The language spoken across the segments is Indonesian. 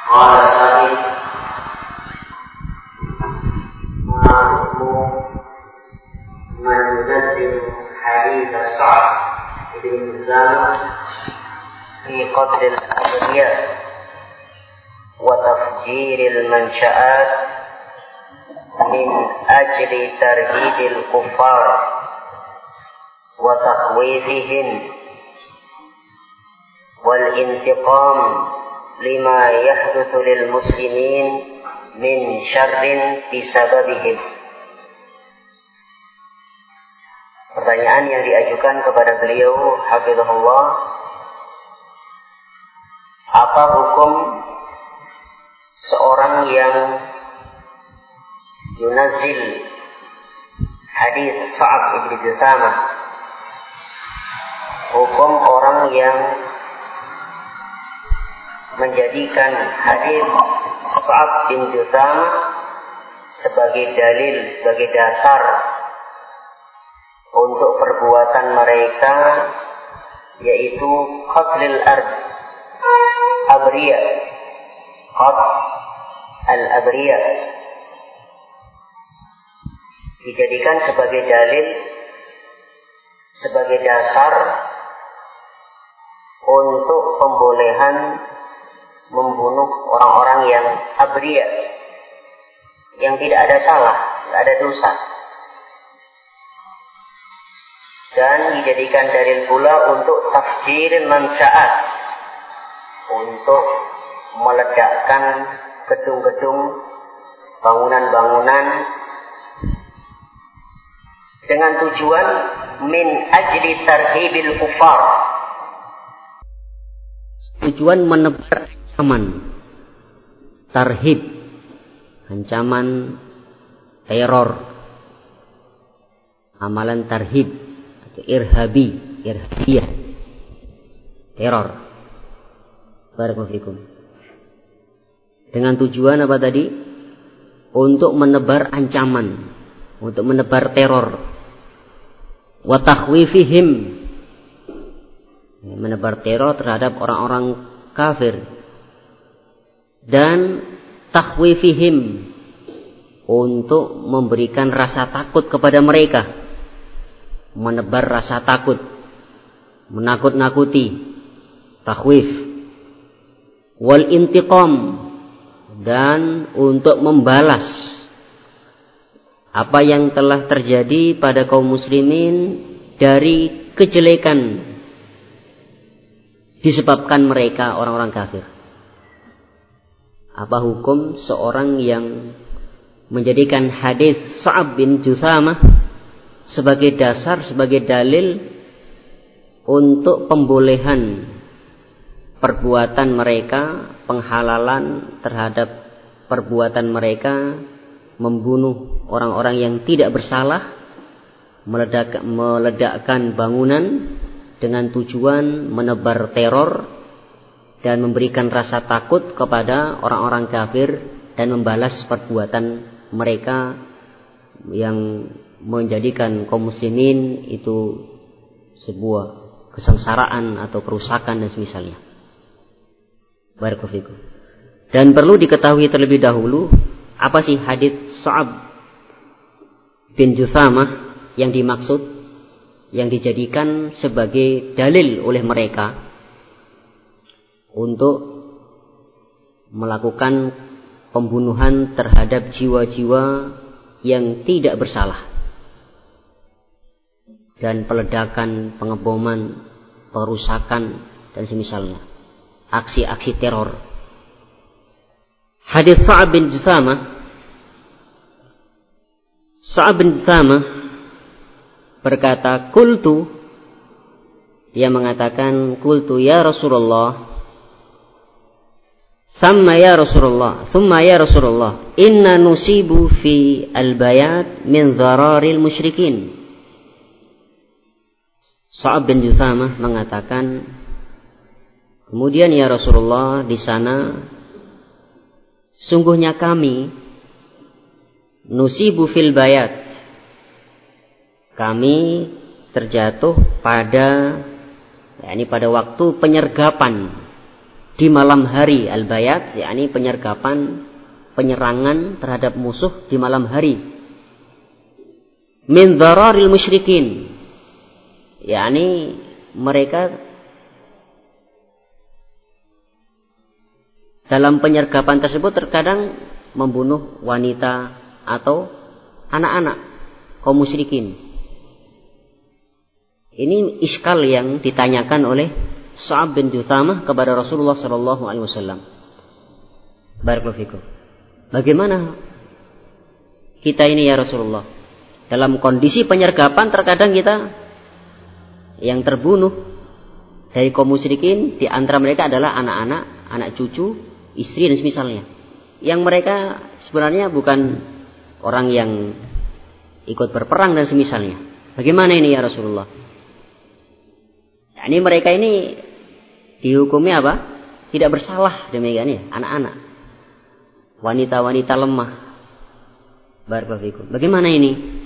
قال السائل: ما حكم من ينزل حديث صعب بن جثامة في قتل الأبرياء وتفجير المنشآت من أجل ترهيب الكفار وتخويفهم والانتقام لما يحدث للمسلمين من شر بسببهم. Pertanyaan yang diajukan kepada beliau, hafizahullah, apa hukum seorang yang yunazil hadis Sa'ab ibn Juthamah, hukum orang yang menjadikan hadis Sa'ab bin Juthamah sebagai dalil, sebagai dasar untuk perbuatan mereka, yaitu qatlil abriya, al-abriya, dijadikan sebagai dalil, sebagai dasar untuk pembolehan membunuh orang-orang yang abriya, yang tidak ada salah, tidak ada dosa. Dan dijadikan dalil pula untuk tafjir mansya'at, untuk meledakkan gedung-gedung, bangunan-bangunan, dengan tujuan min ajli tarhibil kufar, tujuan menebar ancaman tarhib, ancaman teror, amalan tarhib atau irhabiyah, teror. Barakallahu fikum. Dengan tujuan apa tadi? Untuk menebar ancaman, untuk menebar teror, wa takhwifihim, menebar teror terhadap orang-orang kafir, dan takhwifihim, untuk memberikan rasa takut kepada mereka, menebar rasa takut, menakut-nakuti, takhwif, wal intiqam, dan untuk membalas apa yang telah terjadi pada kaum muslimin dari kejelekan disebabkan mereka orang-orang kafir. Apa hukum seorang yang menjadikan hadis Sa'ab bin Juthamah sebagai dasar, sebagai dalil untuk pembolehan perbuatan mereka, penghalalan terhadap perbuatan mereka membunuh orang-orang yang tidak bersalah, meledakkan bangunan dengan tujuan menebar teror dan memberikan rasa takut kepada orang-orang kafir dan membalas perbuatan mereka yang menjadikan kaum muslimin itu sebuah kesengsaraan atau kerusakan dan semisalnya. Barakallahu fikum. Dan perlu diketahui terlebih dahulu, apa sih hadits Sa'ab bin Juthamah yang dimaksud, yang dijadikan sebagai dalil oleh mereka untuk melakukan pembunuhan terhadap jiwa-jiwa yang tidak bersalah, dan peledakan, pengeboman, perusakan dan semisalnya, aksi-aksi teror. Hadis Sa'ab bin Juthamah, Sa'ab bin Juthamah berkata, qultu, dia mengatakan, qultu ya Rasulullah, thumma ya Rasulullah, inna nusibu fi al-bayat min dhararil musyrikin. Sa'ab bin Juthamah mengatakan, kemudian ya Rasulullah, di sana sungguhnya kami nusibu fil bayat, kami terjatuh pada, yakni pada waktu penyergapan, di malam hari al-bayat, yakni penyergapan, penyerangan terhadap musuh di malam hari. Min dhararil musyrikin, yakni mereka dalam penyergapan tersebut terkadang membunuh wanita atau anak-anak kaum musyrikin. Ini iskal yang ditanyakan oleh Sa'ab bin Juthamah kepada Rasulullah sallallahu alaihi wasallam. Barakallahu fikum. Bagaimana kita ini ya Rasulullah? Dalam kondisi penyergapan terkadang kita yang terbunuh dari kaum musyrikin, di antara mereka adalah anak-anak, anak cucu, istri dan semisalnya. Yang mereka sebenarnya bukan orang yang ikut berperang dan semisalnya. Bagaimana ini ya Rasulullah? Ini mereka ini dihukumi apa? Tidak bersalah, demikian ya, anak-anak, wanita-wanita lemah. Barakallahu fikum. Bagaimana ini?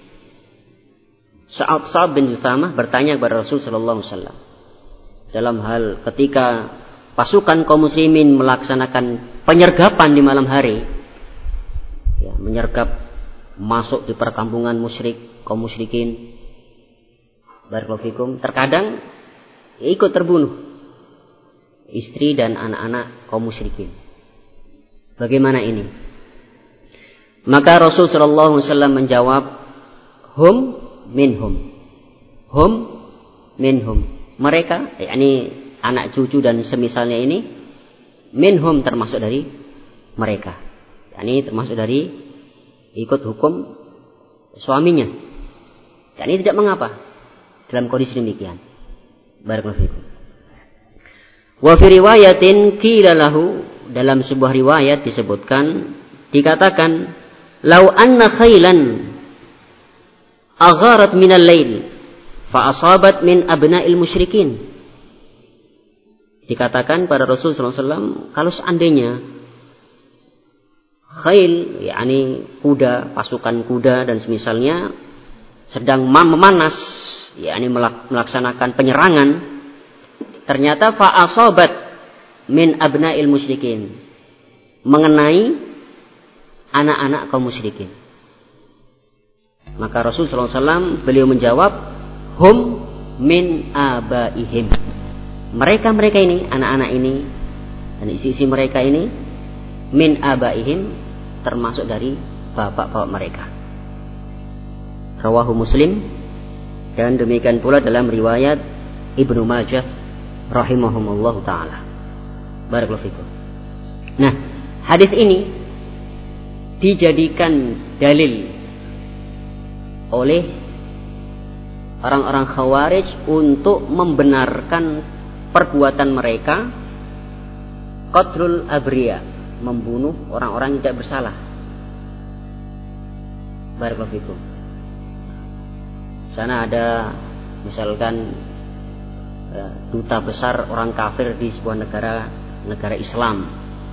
Sa'ab bin Juthamah bertanya kepada Rasul sallallahu alaihi wasallam dalam hal ketika pasukan kaum muslimin melaksanakan penyergapan di malam hari, ya, menyergap masuk di perkampungan musyrik, kaum musyrikin. Barakallahu fikum. Terkadang ikut terbunuh istri dan anak-anak kaum musyrikin. Bagaimana ini? Maka Rasul sallallahu alaihi wasallam menjawab, hum minhum. Mereka, yakni anak cucu dan semisalnya ini, minhum termasuk dari mereka. Yakni termasuk dari ikut hukum suaminya. Yakni tidak mengapa dalam kondisi demikian. Barakallahu fikum. Wa fi riwayatin qila lahu, dalam sebuah riwayat disebutkan, dikatakan, lau anna khailan agharat minal lail fa asabat min abna'il musyrikin. Dikatakan pada Rasul sallallahu alaihi wasallam, kalau seandainya khail, yakni kuda, pasukan kuda dan semisalnya sedang memanas, yakni melaksanakan penyerangan, ternyata fa asabat min abna'il musyrikin, mengenai anak-anak kaum musyrikin. Maka Rasul sallallahu alaihi wasallam beliau menjawab, hum min abaihim. Mereka ini, anak-anak ini dan isi-isi mereka ini, min abaihim, termasuk dari bapak-bapak mereka. Rawahu Muslim, dan demikian pula dalam riwayat Ibnu Majah rahimahumullah taala. Barakallahu fikum. Nah, hadis ini dijadikan dalil oleh orang-orang Khawarij untuk membenarkan perbuatan mereka qatlul abriya, membunuh orang-orang yang tidak bersalah. Barakallahu fikum. Sana ada misalkan duta besar orang kafir di sebuah negara Islam.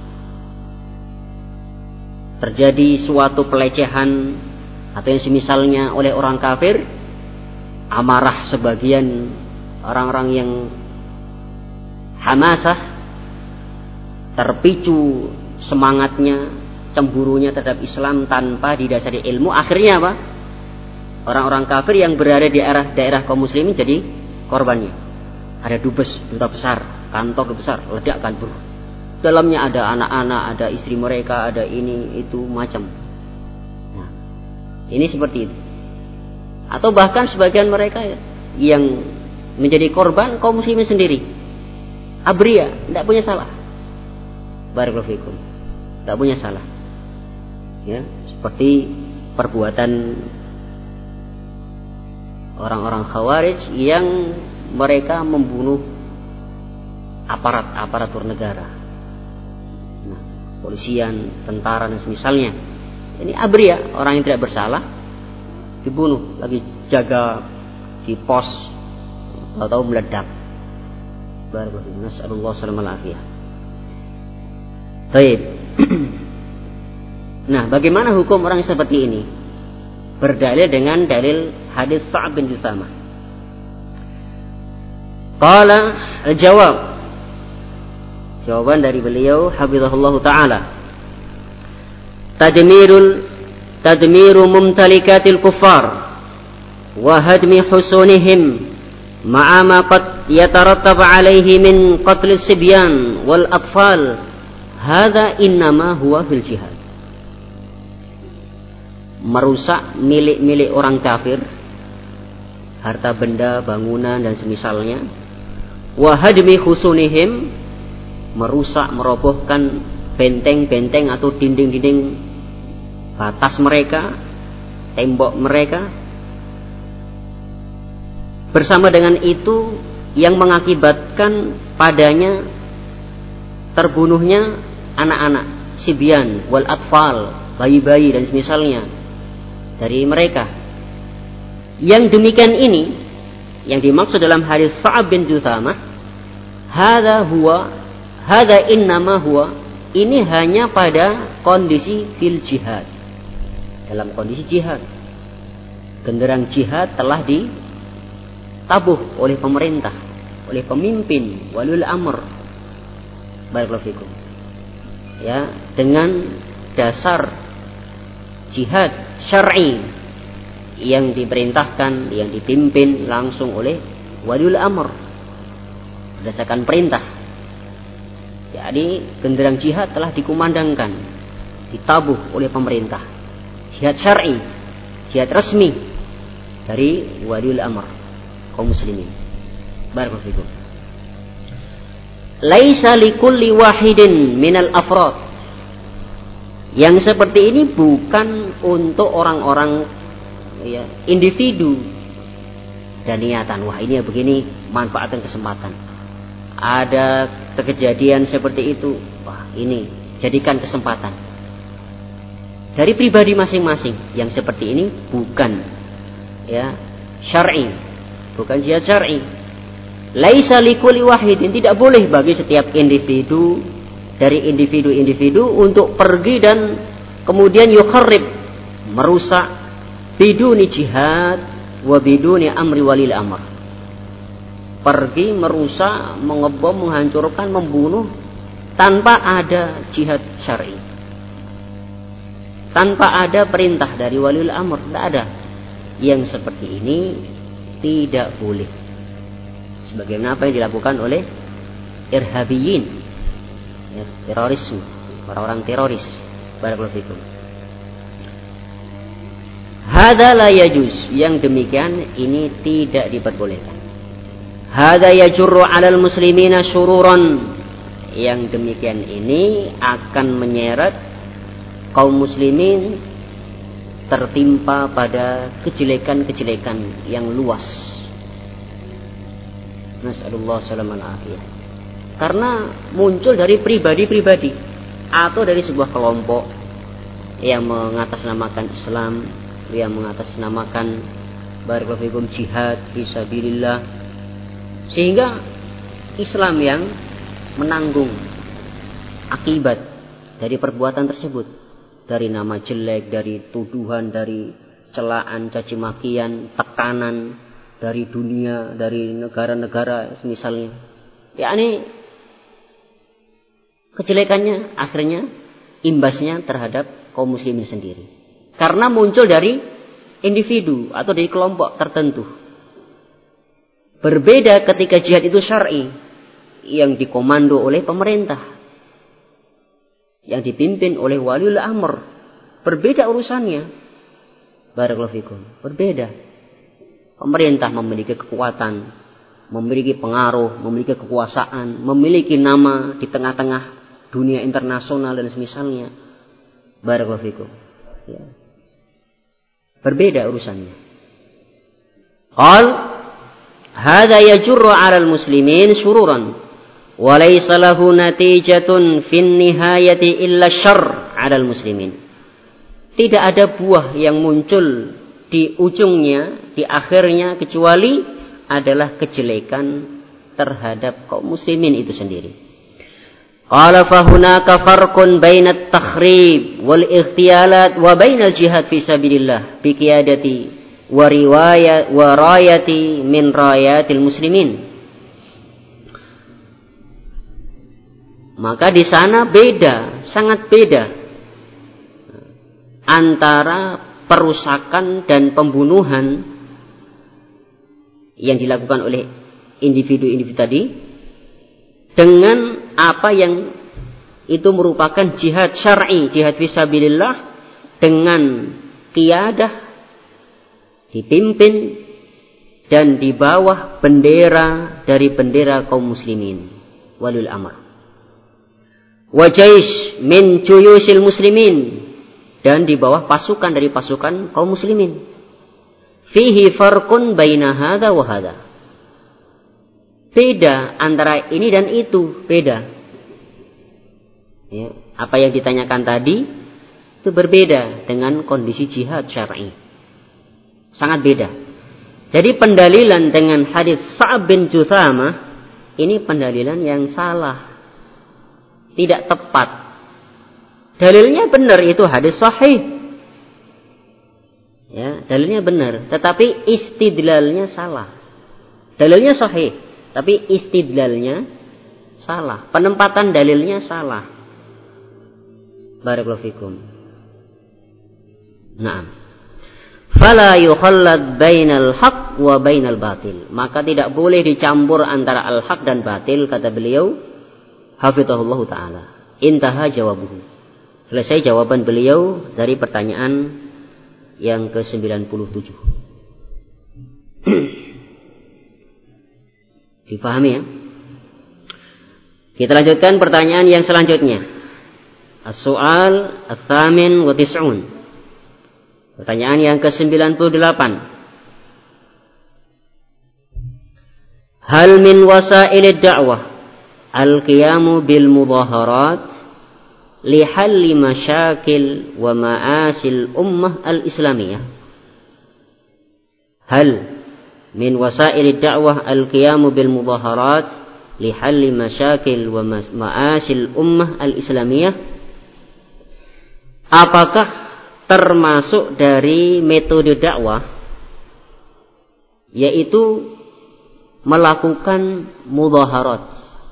Terjadi suatu pelecehan atau yang semisalnya oleh orang kafir, amarah sebagian orang-orang yang hamasah, terpicu semangatnya, cemburunya terhadap Islam tanpa didasari ilmu, akhirnya apa? Orang-orang kafir yang berada di daerah kaum muslimin jadi korbannya. Ada duta besar, kantor besar, ledakan bro. Dalamnya ada anak-anak, ada istri mereka, ada ini, itu, macam. Nah, ini seperti itu. Atau bahkan sebagian mereka yang menjadi korban kaum muslimin sendiri. Abriya, tidak punya salah. Barakallahu fikum. Tidak punya salah. Ya, seperti perbuatan orang-orang Khawarij yang mereka membunuh aparatur negara, nah, polisian, tentara dan semisalnya. Ini abriya, orang yang tidak bersalah dibunuh, lagi jaga di pos, tahu-tahu meledak. Barakallahu, nasallallahu alaihi wasallam. Baik. Nah, bagaimana hukum orang seperti ini? Berdalil dengan dalil hadis Sa'ab bin Juthamah. Qala al-jawab, Jawaban dari beliau hafizahullah taala. Tadmiru mumtalikatil kuffar wa hadmi husunihim ma'a ma qad yatarattab alaihi min qatl sibyan wal atfal. Hadza innama huwa fil jihad. Merusak milik-milik orang kafir, harta benda, bangunan dan semisalnya. Wa hadmi husunihim, merusak, merobohkan benteng-benteng atau dinding-dinding batas mereka, tembok mereka. Bersama dengan itu yang mengakibatkan padanya terbunuhnya anak-anak, sibyan wal atfal, bayi-bayi dan semisalnya dari mereka. Yang demikian ini yang dimaksud dalam hadis Sa'ab bin Juthamah, hadza innama huwa, ini hanya pada kondisi fil jihad, dalam kondisi jihad. Genderang jihad telah ditabuh oleh pemerintah, oleh pemimpin, waliul amr, barakallahu fikum, ya, dengan dasar jihad syar'i yang diperintahkan, yang dipimpin langsung oleh waliul amr berdasarkan perintah. Jadi genderang jihad telah dikumandangkan, ditabuh oleh pemerintah, jihad syar'i, jihad resmi dari waliul amr kaum muslimin. Barakallahu fikum. Laisa likulli wahidin minal afrad, yang seperti ini bukan untuk orang-orang, ya, individu dan niatan, wah ini ya begini, manfaatkan kesempatan. Ada kejadian seperti itu, wah ini jadikan kesempatan. Dari pribadi masing-masing yang seperti ini bukan, ya, syar'i, bukan jihad syar'i. Laisa likulli wahidin, tidak boleh bagi setiap individu dari individu-individu untuk pergi dan kemudian yukharrib, merusak, biduni jihad wa biduni amri walil amr. Pergi merusak, mengebom, menghancurkan, membunuh tanpa ada jihad syar'i, tanpa ada perintah dari walil amr, tidak ada. Yang seperti ini tidak boleh. Sebagaimana apa yang dilakukan oleh irhabiyin, ya, terorisme, orang-orang teroris. Barakallahu fikum. Hadza la yajuz, yang demikian ini tidak diperbolehkan. Hadza yajurru 'alal muslimina syururan, yang demikian ini akan menyeret kaum muslimin tertimpa pada kejelekan-kejelekan yang luas. Nas'alullah salaman afiyah. Karena muncul dari pribadi-pribadi atau dari sebuah kelompok yang mengatasnamakan Islam, yang mengatasnamakan barakallahu fikum jihad fisabilillah, sehingga Islam yang menanggung akibat dari perbuatan tersebut, dari nama jelek, dari tuduhan, dari celaan, caci makian, tekanan dari dunia, dari negara-negara misalnya. Yakni kejelekannya akhirnya imbasnya terhadap kaum muslimin sendiri. Karena muncul dari individu atau dari kelompok tertentu. Berbeda ketika jihad itu syar'i, yang dikomando oleh pemerintah, yang dipimpin oleh waliul amr. Berbeda urusannya. Barakallahu fikum. Berbeda. Pemerintah memiliki kekuatan, memiliki pengaruh, memiliki kekuasaan, memiliki nama di tengah-tengah dunia internasional dan semisalnya. Barakallahu fikum. Ya. Berbeda urusannya. Qal hadza yajurru 'alal muslimin syururan wa laysa lahu natijatun fin nihayati illa syarr 'alal muslimin. Tidak ada buah yang muncul di ujungnya, di akhirnya, kecuali adalah kejelekan terhadap kaum muslimin itu sendiri. Qala fa hunaka farqun bainat takhrib wal ightiyalat wa bainal jihad fi sabilillah bi qiyadati wa riwayat wa rayati min rayatil muslimin. Maka di sana beda, sangat beda antara perusakan dan pembunuhan yang dilakukan oleh individu-individu tadi dengan apa yang itu merupakan jihad syar'i, jihad fisabilillah dengan qiyadah, dipimpin dan di bawah bendera dari bendera kaum muslimin, walul amr. Wa jaish min juyusil muslimin, dan di bawah pasukan dari pasukan kaum muslimin. Fihi farqun baina hadza wa hadza. Beda antara ini dan itu, beda. Ya, apa yang ditanyakan tadi itu berbeda dengan kondisi jihad syar'i. Sangat beda. Jadi pendalilan dengan hadis Sa'ab bin Juthamah ini pendalilan yang salah. Tidak tepat. Dalilnya benar, itu hadis sahih. Ya, dalilnya benar, tetapi istidlalnya salah. Dalilnya sahih, tapi istidlalnya salah. Penempatan dalilnya salah. Barakallahu fikum. Naam. Fala yukhallad bainal haq wa bainal batil. Maka tidak boleh dicampur antara al-haq dan batil, kata beliau hafizahullah taala. Intaha jawabuhu. Selesai jawaban beliau dari pertanyaan yang ke-97. Dipahami ya? Kita lanjutkan pertanyaan yang selanjutnya. As-su'al ats-tsamin wa tis'un. Pertanyaan yang ke-98. Hal min wasailid da'wah al-qiyamu bil mudaharat li halli masyakil wa ma'asil ummah al-islamiyah. Hal min wasailid da'wah al-qiyamu bil mudaharat li halli masyakil wa ma'asil ummah al-islamiyah. Apakah termasuk dari metode dakwah yaitu melakukan mudaharat,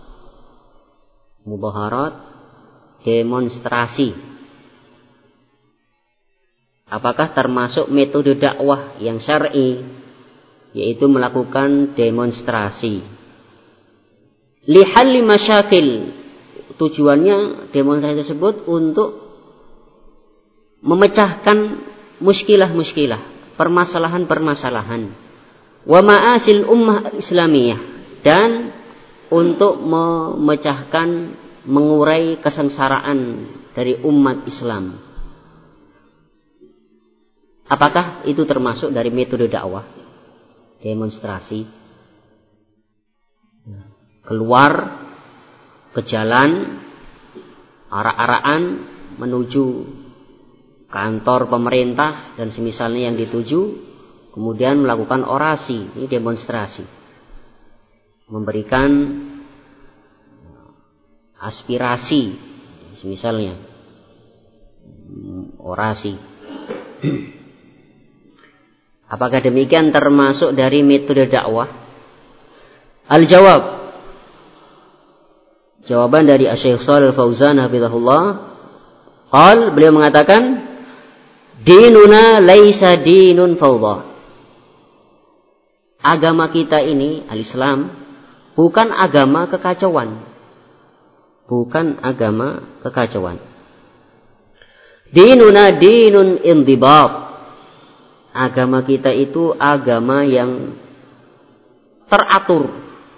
demonstrasi? Apakah termasuk metode dakwah yang syar'i yaitu melakukan demonstrasi? Lihalli masyakil, tujuannya demonstrasi tersebut untuk memecahkan muskilah-muskilah, permasalahan-permasalahan. Wa ma'asil ummah islamiyah, dan untuk memecahkan, mengurai kesengsaraan dari umat Islam. Apakah itu termasuk dari metode dakwah? Demonstrasi. Keluar ke jalan, arak-arakan menuju kantor pemerintah dan semisalnya yang dituju, kemudian melakukan orasi, ini demonstrasi. Memberikan aspirasi, semisalnya orasi. Apakah demikian termasuk dari metode dakwah? Al-jawab. Jawaban dari Asy-Syaikh Shalih Al-Fauzan hafizahullah, beliau mengatakan, dinuna laisa dinun fawdha. Agama kita ini, al-Islam, bukan agama kekacauan. Bukan agama kekacauan. Dinuna dinun indibab. Agama kita itu agama yang teratur.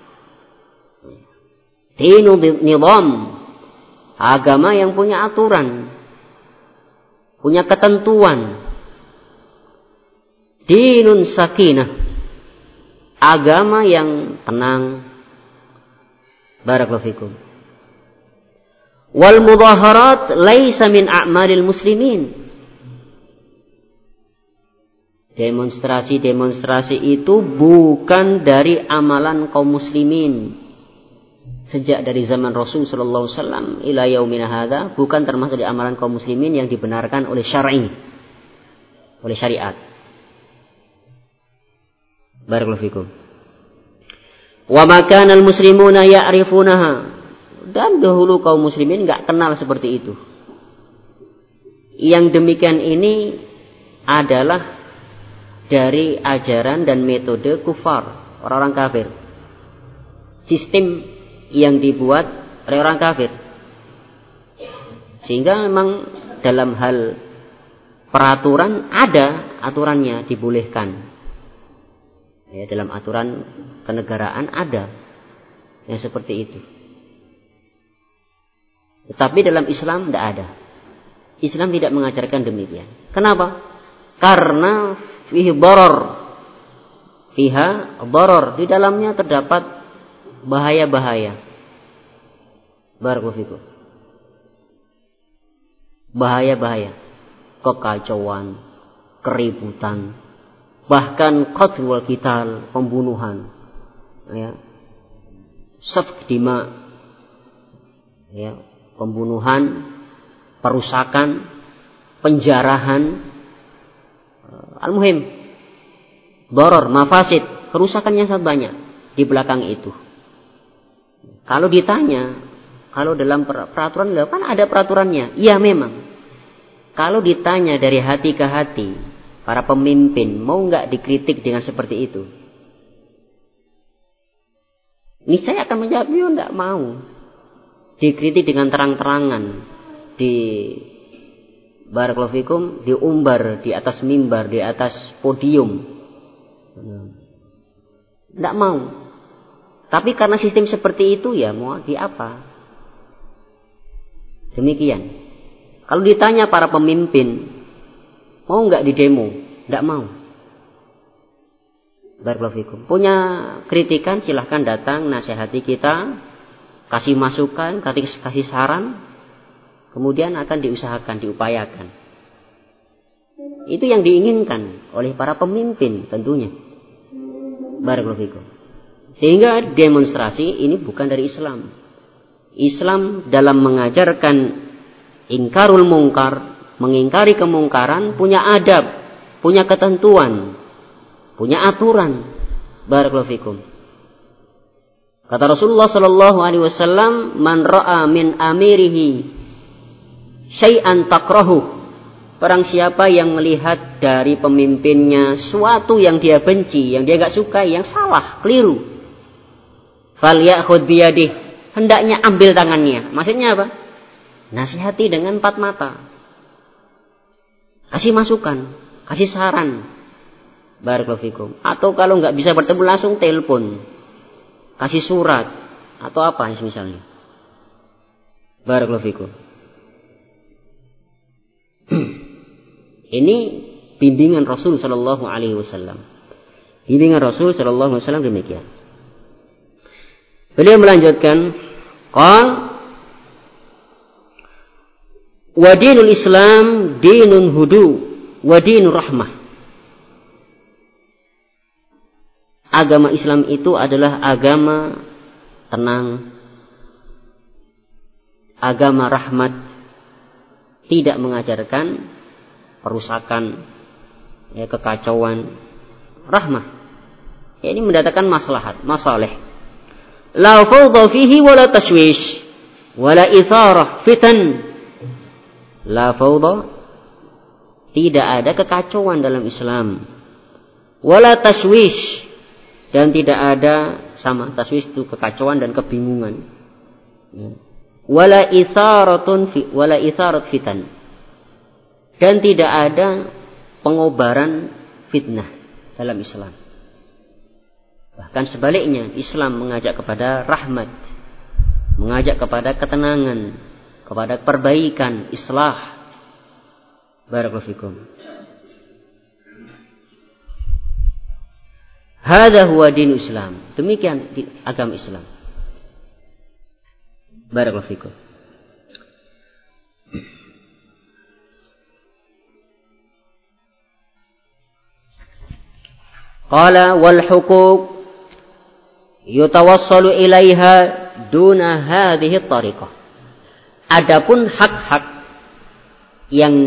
Dinun nizam. Agama yang punya aturan, punya ketentuan. Dinun sakinah, agama yang tenang. Barakallahu fikum. Wal mudaharat laisa min a'malil muslimin. Demonstrasi-demonstrasi itu bukan dari amalan kaum muslimin. Sejak dari zaman Rasul sallallahu alaihi wasallam ila yaumina hadza, bukan termasuk di amalan kaum muslimin yang dibenarkan oleh syar'i, oleh syariat. Barakallahu fikum. Wa ma kana al-muslimuna ya'rifunaha, Dan dahulu kaum muslimin nggak kenal seperti itu. Yang demikian ini adalah dari ajaran dan metode kufar, orang-orang kafir. Sistem yang dibuat oleh orang kafir. Sehingga memang dalam hal peraturan ada aturannya, dibolehkan. Ya, dalam aturan kenegaraan ada yang seperti itu. Tetapi dalam Islam tidak ada. Islam tidak mengajarkan demikian. Kenapa? Karena fiha daror. Di dalamnya terdapat bahaya-bahaya. Barakallahu fikum. Bahaya-bahaya. Kekacauan, keributan, bahkan qatl wal qital, pembunuhan. Ya. Safk dima. Ya, pembunuhan, perusakan, penjarahan, al-muhim, doror, mafasid, kerusakan yang sangat banyak di belakang itu. Kalau ditanya, kalau dalam peraturan kan ada peraturannya, iya memang. Kalau ditanya dari hati ke hati, para pemimpin mau nggak dikritik dengan seperti itu? Niscaya akan menjawab, ya nggak mau. Dikritik dengan terang-terangan, di barakallahu fikum, diumbar di atas mimbar, di atas podium. Tidak mau. Tapi karena sistem seperti itu, ya mau di apa? Demikian. Kalau ditanya para pemimpin, mau nggak di demo? Tidak mau. Barakallahu fikum. Punya kritikan, silahkan datang, nasihati kita, kasih masukan, kasih saran, kemudian akan diusahakan, diupayakan. Itu yang diinginkan oleh para pemimpin tentunya. Barakallahu fikum. Sehingga demonstrasi ini bukan dari Islam. Islam dalam mengajarkan ingkarul mungkar, mengingkari kemungkaran, punya adab, punya ketentuan, punya aturan. Barakallahu fikum. Kata Rasulullah sallallahu alaihi wasallam, "Man ra'a min amirihi syai'an takrahu." Barang siapa yang melihat dari pemimpinnya suatu yang dia benci, yang dia enggak suka, yang salah, keliru, falyakhudh biyadihi, hendaknya ambil tangannya. Maksudnya apa? Nasihati dengan empat mata. Kasih masukan, kasih saran. Barakallahu fikum. Atau kalau enggak bisa bertemu langsung telepon. Kasih surat atau apa misalnya. Barakallahu fikum. Ini bimbingan Rasul sallallahu alaihi wasallam. Bimbingan Rasul sallallahu alaihi wasallam demikian. Beliau melanjutkan, qal wa dinul Islam dinun hudu wa dinur rahmah. Agama Islam itu adalah agama tenang, agama rahmat, tidak mengajarkan perusakan, ya, kekacauan, rahmah. Ya, ini mendatangkan masalih. La fawdha fihi wala tashwish wala itharah fitan. La fawdha, tidak ada kekacauan dalam Islam. Wala tashwish, dan tidak ada, sama taswis itu kekacauan dan kebingungan. Wala itharat fitan, dan tidak ada pengobaran fitnah dalam Islam. Bahkan sebaliknya, Islam mengajak kepada rahmat, mengajak kepada ketenangan, kepada perbaikan, islah. Barakallahu fikum. Hadza huwa dinul Islam. Demikian agama Islam. Barakallahu fikum. Qala wal huquq yutawassalu ilaiha duna hadhihi tariqah. Adapun hak-hak yang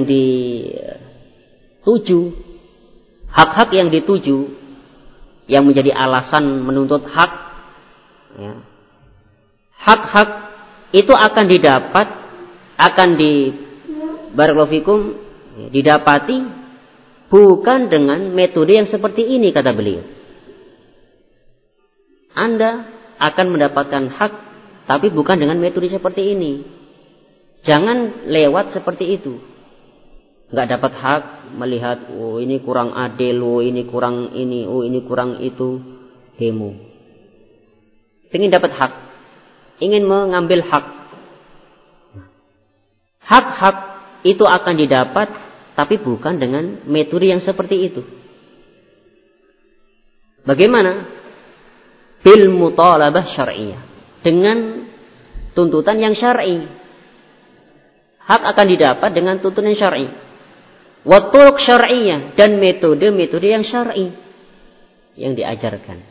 dituju, hak-hak yang dituju, yang menjadi alasan menuntut hak, ya, hak-hak itu akan barakallahu fikum, didapati bukan dengan metode yang seperti ini, kata beliau. Anda akan mendapatkan hak, tapi bukan dengan metode seperti ini. Jangan lewat seperti itu. Nggak dapat hak, melihat, oh ini kurang adil, oh ini kurang ini, oh ini kurang itu, demo. Ingin dapat hak, ingin mengambil hak. Hak-hak itu akan didapat, tapi bukan dengan metode yang seperti itu. Bagaimana? Bil mutalabah syar'iyyah, dengan tuntutan yang syar'i. Hak akan didapat dengan tuntutan syar'i. Wa turuq syar'iyyah, dan metode-metode yang syar'i yang diajarkan.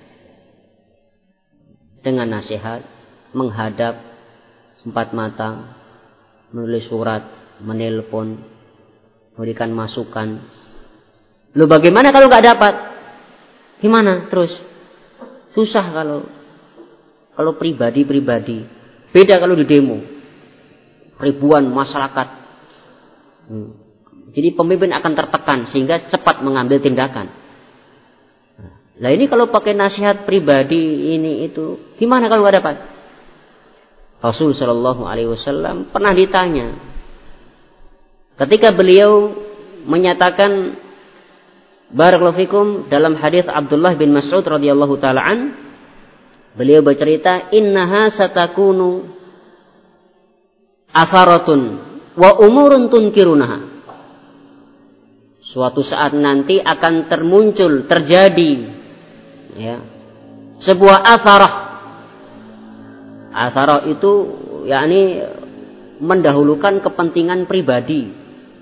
Dengan nasihat, menghadap, empat mata, menulis surat, menelpon, memberikan masukan. Loh bagaimana kalau nggak dapat? Gimana terus? Susah kalau pribadi-pribadi. Beda kalau di demo. Ribuan masyarakat. Jadi pemimpin akan tertekan sehingga cepat mengambil tindakan. Nah ini kalau pakai nasihat pribadi ini itu, gimana kalau nggak dapat? Rasul Shallallahu Alaihi Wasallam pernah ditanya, ketika beliau menyatakan barakallahu fikum dalam hadis Abdullah bin Mas'ud radhiyallahu taalaan, beliau bercerita, innaha satakunu asaratun wa umurun tunkirunaha. Suatu saat nanti akan terjadi ya, sebuah asarah. Asarah itu yakni mendahulukan kepentingan pribadi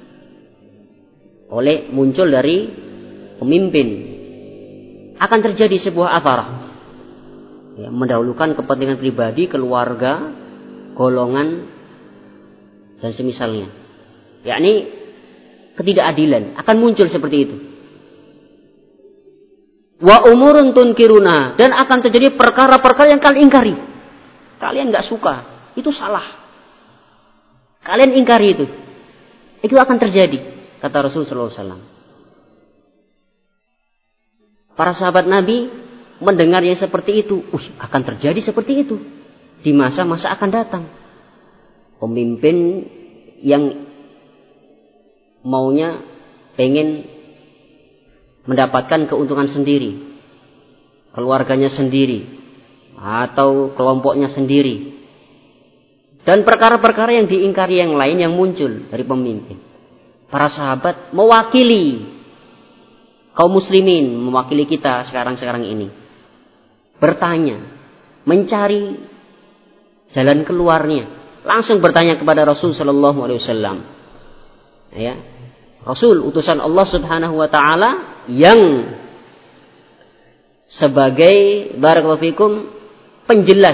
muncul dari pemimpin. Akan terjadi sebuah asarah ya, mendahulukan kepentingan pribadi, keluarga, golongan dan semisalnya. Yakni ketidakadilan akan muncul seperti itu. Wa umurun tunkiruna, dan akan terjadi perkara-perkara yang kalian ingkari. Kalian nggak suka, itu salah. Kalian ingkari itu. Itu akan terjadi, kata Rasulullah SAW. Para sahabat Nabi mendengar yang seperti itu, akan terjadi seperti itu di masa-masa akan datang. Pemimpin yang maunya pengen mendapatkan keuntungan sendiri, keluarganya sendiri, atau kelompoknya sendiri, dan perkara-perkara yang diingkari yang lain yang muncul dari pemimpin. Para sahabat mewakili kaum muslimin, mewakili kita sekarang ini, bertanya, mencari jalan keluarnya, langsung bertanya kepada Rasul Sallallahu Alaihi Wasallam. Ya, Rasul utusan Allah Subhanahu Wa Taala yang sebagai barakallahu fikum penjelas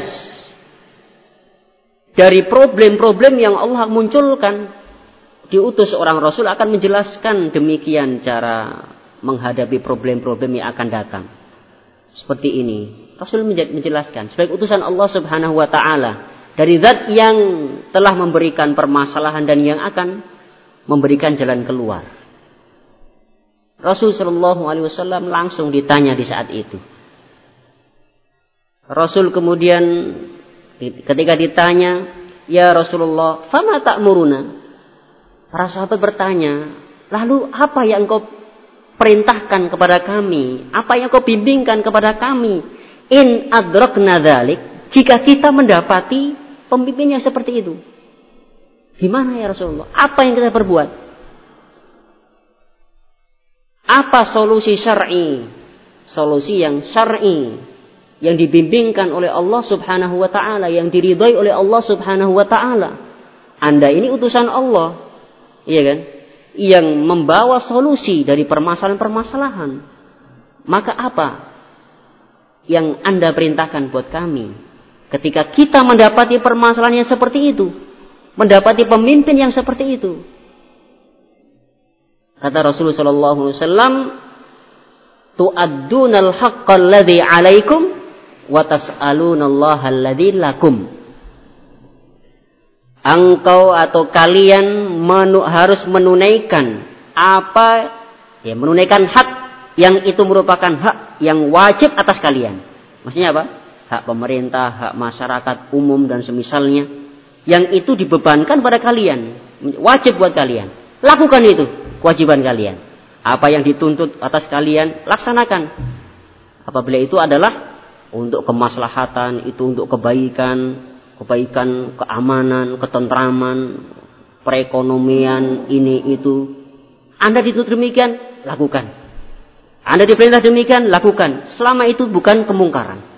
dari problem-problem yang Allah munculkan, diutus seorang Rasul akan menjelaskan demikian cara menghadapi problem-problem yang akan datang. Seperti ini, Rasul menjelaskan sebagai utusan Allah Subhanahu Wa Taala dari zat yang telah memberikan permasalahan dan yang akan memberikan jalan keluar. Rasul Shallallahu Alaihi Wasallam langsung ditanya di saat itu. Rasul kemudian ketika ditanya, ya Rasulullah, fama ta'muruna? Para sahabat bertanya, lalu apa yang engkau perintahkan kepada kami? Apa yang engkau bimbingkan kepada kami? In adrakna dzalik, jika kita mendapati pemimpin yang seperti itu. Gimana ya Rasulullah? Apa yang kita perbuat? Apa solusi syar'i? Solusi yang syar'i yang dibimbingkan oleh Allah Subhanahu wa taala, yang diridhai oleh Allah Subhanahu wa taala. Anda ini utusan Allah, iya kan? Yang membawa solusi dari permasalahan-permasalahan. Maka apa yang Anda perintahkan buat kami ketika kita mendapati permasalahan yang seperti itu, mendapati pemimpin yang seperti itu? Kata Rasulullah sallallahu alaihi wasallam, tu'addunal haqqal ladzi 'alaikum wa tas'alunallaha alladzi lakum. engkau atau kalian harus menunaikan menunaikan hak yang itu merupakan hak yang wajib atas kalian. Maksudnya apa? Hak pemerintah, hak masyarakat umum dan semisalnya, yang itu dibebankan pada kalian, wajib buat kalian. Lakukan itu, kewajiban kalian. Apa yang dituntut atas kalian, laksanakan. Apabila itu adalah untuk kemaslahatan, itu untuk kebaikan, keamanan, ketentraman, perekonomian, ini itu. Anda dituntut demikian, lakukan. Anda diperintah demikian, lakukan. Selama itu bukan kemungkaran.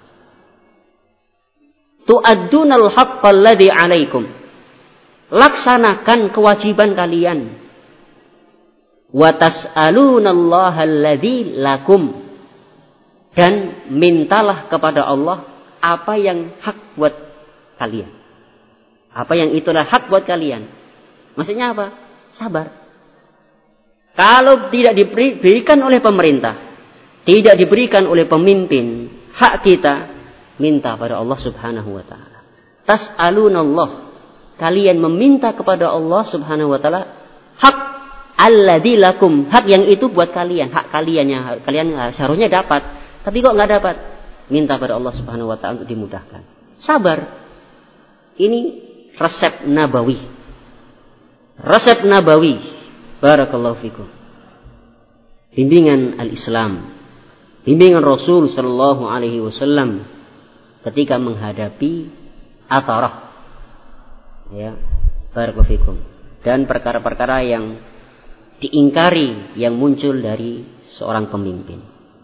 Tu'addunal haqqal ladzi 'alaikum. Laksanakan kewajiban kalian. Wa tas'alunallaha alladzi lakum. Dan mintalah kepada Allah apa yang hak buat kalian. Apa yang itulah hak buat kalian. Maksudnya apa? Sabar. Kalau tidak diberikan oleh pemerintah, tidak diberikan oleh pemimpin, hak kita, minta pada Allah Subhanahu wa taala. Tas'alunallah, kalian meminta kepada Allah Subhanahu wa taala hak alladzi lakum, hak yang itu buat kalian, hak kalian yang kalian seharusnya dapat, tapi kok enggak dapat. Minta pada Allah Subhanahu wa taala untuk dimudahkan. Sabar. Ini resep nabawi. Resep nabawi. Barakallahu fikum. Bimbingan al-Islam. Bimbingan Rasul sallallahu alaihi wasallam ketika menghadapi atharah, ya, barakallahu fikum, dan perkara-perkara yang diingkari yang muncul dari seorang pemimpin.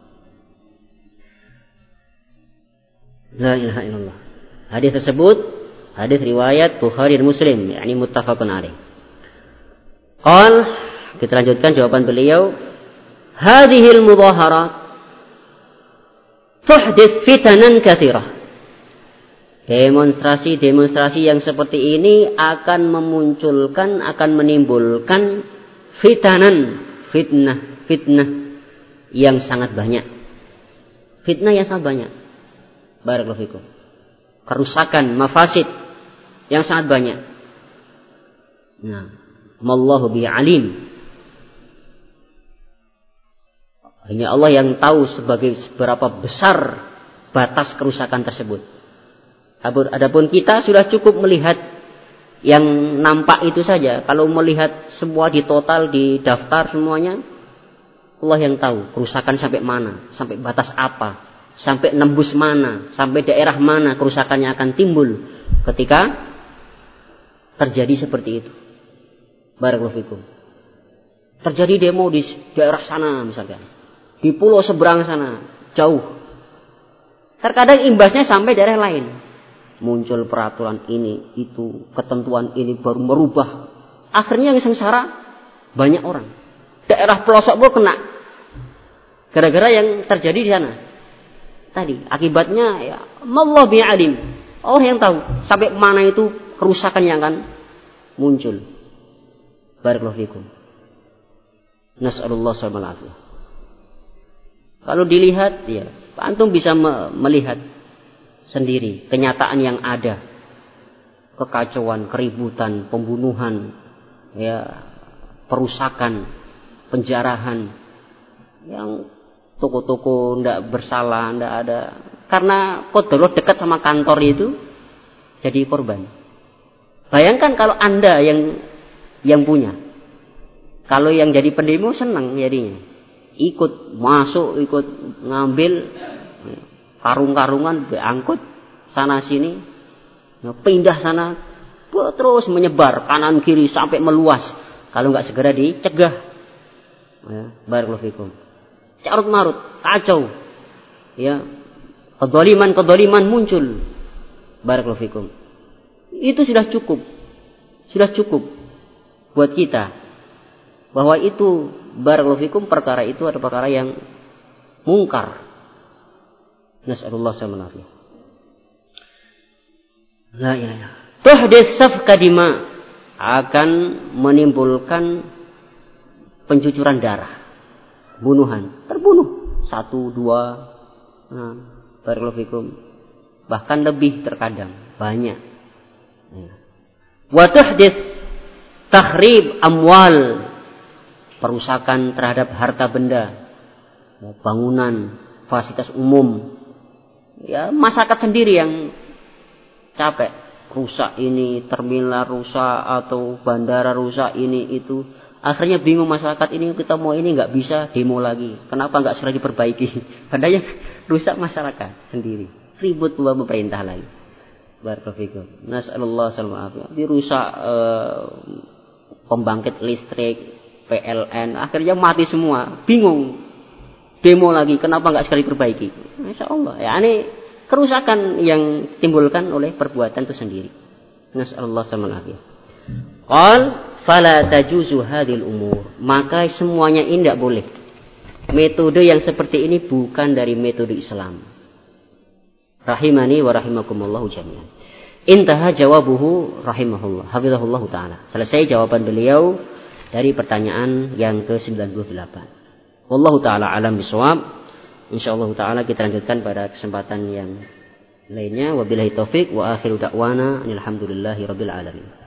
La ilaha illallah. Hadis tersebut hadis riwayat Bukhari dan Muslim, yakni muttafaqun alaih. Kita lanjutkan jawaban beliau. Hadhil mudhaharat tuhdits fitanan katsirah. Demonstrasi yang seperti ini akan menimbulkan fitnah yang sangat banyak. Fitnah yang sangat banyak. Barakallahu fikum. Kerusakan, mafasid yang sangat banyak. Nah, mallahu bi alim. Hanya Allah yang tahu seberapa besar batas kerusakan tersebut. Adapun kita sudah cukup melihat yang nampak itu saja. Kalau melihat semua di total, di daftar semuanya, Allah yang tahu kerusakan sampai mana, sampai batas apa, sampai nembus mana, sampai daerah mana kerusakannya akan timbul ketika terjadi seperti itu. Barakallahu fikum. Terjadi demo di daerah sana misalkan, di pulau seberang sana, jauh. Terkadang imbasnya sampai daerah lain. Muncul peraturan ini, itu, ketentuan ini baru merubah. Akhirnya yang sengsara banyak orang. Daerah pelosok pun kena. Gara-gara yang terjadi di sana. Tadi akibatnya ya Allah bi alim. Allah yang tahu sampai mana itu kerusakan yang akan muncul. Barakallahu fikum. Nas'alullah subhanahu. Kalau dilihat ya, antum bisa melihat sendiri kenyataan yang ada, kekacauan, keributan, pembunuhan, ya, perusakan, penjarahan, yang toko-toko tidak bersalah, tidak ada, karena kodarullah dekat sama kantor itu jadi korban. Bayangkan kalau Anda yang punya, kalau yang jadi pendemo senang jadinya, ikut masuk, ikut ngambil. Karung-karungan diangkut sana sini, pindah sana, terus menyebar kanan kiri sampai meluas. Kalau nggak segera dicegah, ya, barakallahu fikum. Carut marut, kacau, ya, kedoliman muncul, barakallahu fikum. Itu sudah cukup buat kita bahwa itu barakallahu fikum, perkara itu adalah perkara yang mungkar. Nas'alullah subhanahu. La ilaha. Tuhdits safka dima, akan menimbulkan pencucuran darah, bunuhan, terbunuh 1, 2, barakallahu fikum, bahkan lebih terkadang banyak. Ya. Wa tuhdits takhrib amwal, perusakan terhadap harta benda, bangunan, fasilitas umum. Ya, masyarakat sendiri yang capek. Rusak ini, terminal rusak, atau bandara rusak ini itu. Akhirnya bingung masyarakat ini, kita mau ini nggak bisa demo lagi. Kenapa nggak segera diperbaiki? Padahal yang rusak masyarakat sendiri. Ribut pula pemerintah lagi. Barakallahu. Nasallallahu alaihi wasallam. Dirusak pembangkit listrik, PLN, akhirnya mati semua. Bingung. Demo lagi, kenapa nggak sekali perbaiki? Masya Allah. Ya, ini kerusakan yang timbulkan oleh perbuatan itu sendiri. Nasallallahu alaihi wasallam. Qal fala tajuzu hadhil umur. Maka semuanya ini tidak boleh. Metode yang seperti ini bukan dari metode Islam. Rahimani wa rahimakumullahu jami'an. Intaha jawabuhu rahimahullah. Hafizahullah ta'ala. Selesai jawaban beliau dari pertanyaan yang ke-98. Wallahu ta'ala alam bisawab. InsyaAllah ta'ala kita lanjutkan pada kesempatan yang lainnya. Wabillahi taufiq wa akhiru da'wana alhamdulillahi rabbil alamin.